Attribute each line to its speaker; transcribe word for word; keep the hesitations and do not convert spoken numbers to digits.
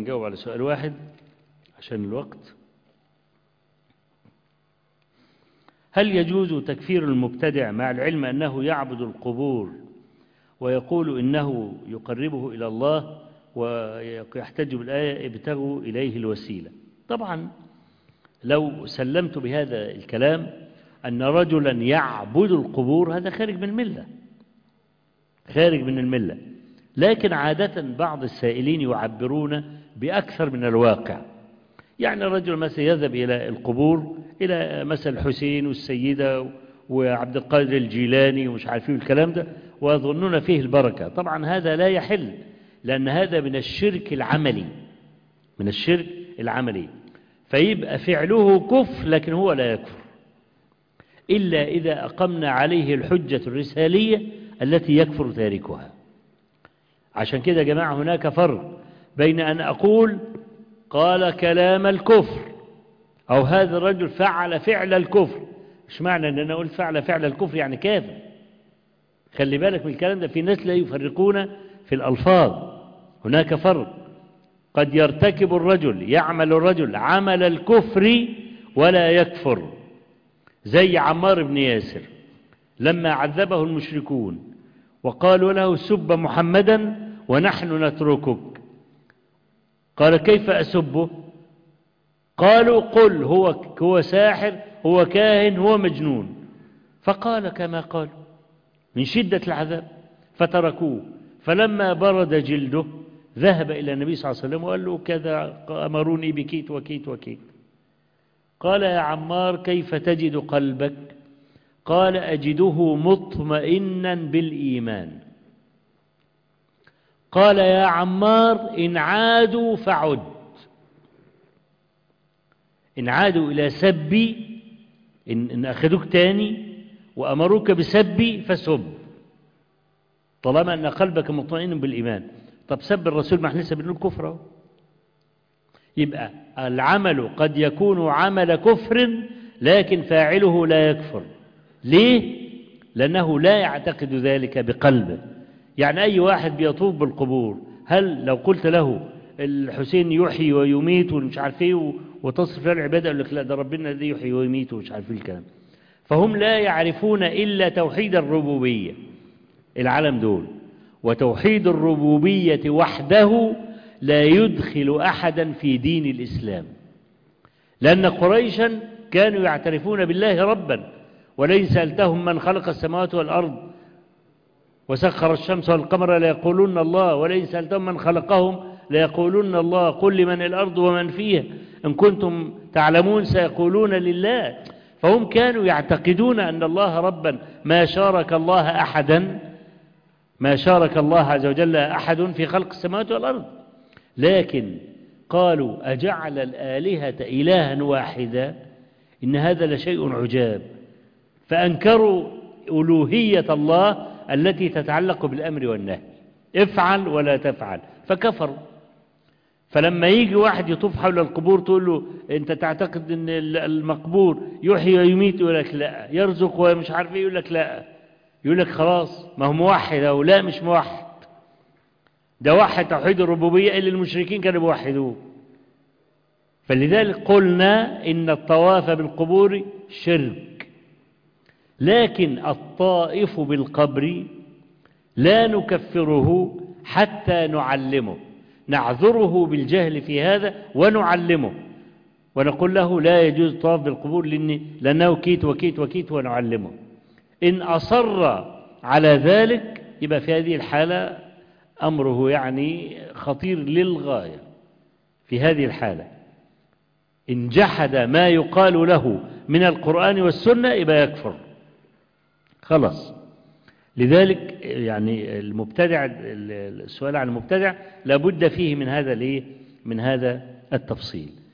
Speaker 1: نجاوب على سؤال واحد عشان الوقت. هل يجوز تكفير المبتدع مع العلم أنه يعبد القبور ويقول إنه يقربه إلى الله ويحتج بالآية ابتغوا إليه الوسيلة؟ طبعا لو سلمت بهذا الكلام أن رجلا يعبد القبور هذا خارج من الملة، خارج من الملة. لكن عادة بعض السائلين يعبرون بأكثر من الواقع. يعني الرجل مثلا يذهب إلى القبور، إلى مثلا الحسين والسيدة وعبد القادر الجيلاني ومش عارفين الكلام ده، ويظنون فيه البركة. طبعا هذا لا يحل، لأن هذا من الشرك العملي، من الشرك العملي. فيبقى فعله كفر لكن هو لا يكفر إلا إذا أقمنا عليه الحجة الرسالية التي يكفر تاركها. عشان كده يا جماعة هناك فرق بين أن أقول قال كلام الكفر أو هذا الرجل فعل فعل الكفر. مش معنى أن أنا قلت فعل فعل الكفر يعني كافر. خلي بالك من الكلام ده، في ناس لا يفرقون في الألفاظ. هناك فرق، قد يرتكب الرجل يعمل الرجل عمل الكفر ولا يكفر، زي عمار بن ياسر لما عذبه المشركون وقالوا له سب محمدا ونحن نتركك، قال كيف أسبه؟ قالوا قل هو هو ساحر، هو كاهن، هو مجنون. فقال كما قال من شدة العذاب فتركوه. فلما برد جلده ذهب إلى النبي صلى الله عليه وسلم وقال له كذا أمروني بكيت وكيت وكيت. قال يا عمار كيف تجد قلبك؟ قال أجده مطمئنا بالإيمان. قال يا عمار إن عادوا فعد، إن عادوا إلى سبي، إن, إن أخذوك تاني وأمروك بسبي فسب، طالما أن قلبك مطمئن بالإيمان. طب سب الرسول ما احنا لسه بنقول كفر. يبقى العمل قد يكون عمل كفر لكن فاعله لا يكفر. ليه؟ لأنه لا يعتقد ذلك بقلبه. يعني أي واحد بيطوف بالقبور، هل لو قلت له الحسين يحيي ويميت ومش عارف ايه وتصرف له العبادة، يقول لك لا ده ربنا الذي يحيي ويميت ومش عارف ايه الكلام. فهم لا يعرفون إلا توحيد الربوبية العالم دول، وتوحيد الربوبية وحده لا يدخل أحدا في دين الإسلام. لأن قريشا كانوا يعترفون بالله ربا، ولئن سألتهم من خلق السماوات والأرض وسخر الشمس والقمر ليقولون الله، ولئن سألتهم من خلقهم ليقولون الله، قل لمن الأرض ومن فيها إن كنتم تعلمون سيقولون لله. فهم كانوا يعتقدون أن الله ربا، ما شارك الله أحدا، ما شارك الله عز وجل أحد في خلق السماوات والأرض. لكن قالوا أجعل الآلهة إلها واحدا إن هذا لشيء عجاب، فأنكروا ألوهية الله التي تتعلق بالأمر والنهي، افعل ولا تفعل، فكفروا. فلما يجي واحد يطوف حول القبور تقول له أنت تعتقد أن المقبور يحيي ويميت، يقول لك لا. يرزق ومش عارف ايه، يقول لك لا. يقول لك خلاص ما هو موحد أو لا مش موحد، ده وحد توحيد الربوبية اللي المشركين كانوا بيوحدوه. فلذلك قلنا إن الطواف بالقبور شرك. لكن الطائف بالقبر لا نكفره حتى نعلمه، نعذره بالجهل في هذا ونعلمه ونقول له لا يجوز الطواف بالقبور لأنه كيت وكيت وكيت، ونعلمه. إن أصر على ذلك يبقى في هذه الحالة أمره يعني خطير للغاية. في هذه الحالة إن جحد ما يقال له من القرآن والسنة يبقى يكفر خلاص. لذلك يعني المبتدع، السؤال عن المبتدع لابد فيه من هذا الايه، من هذا التفصيل.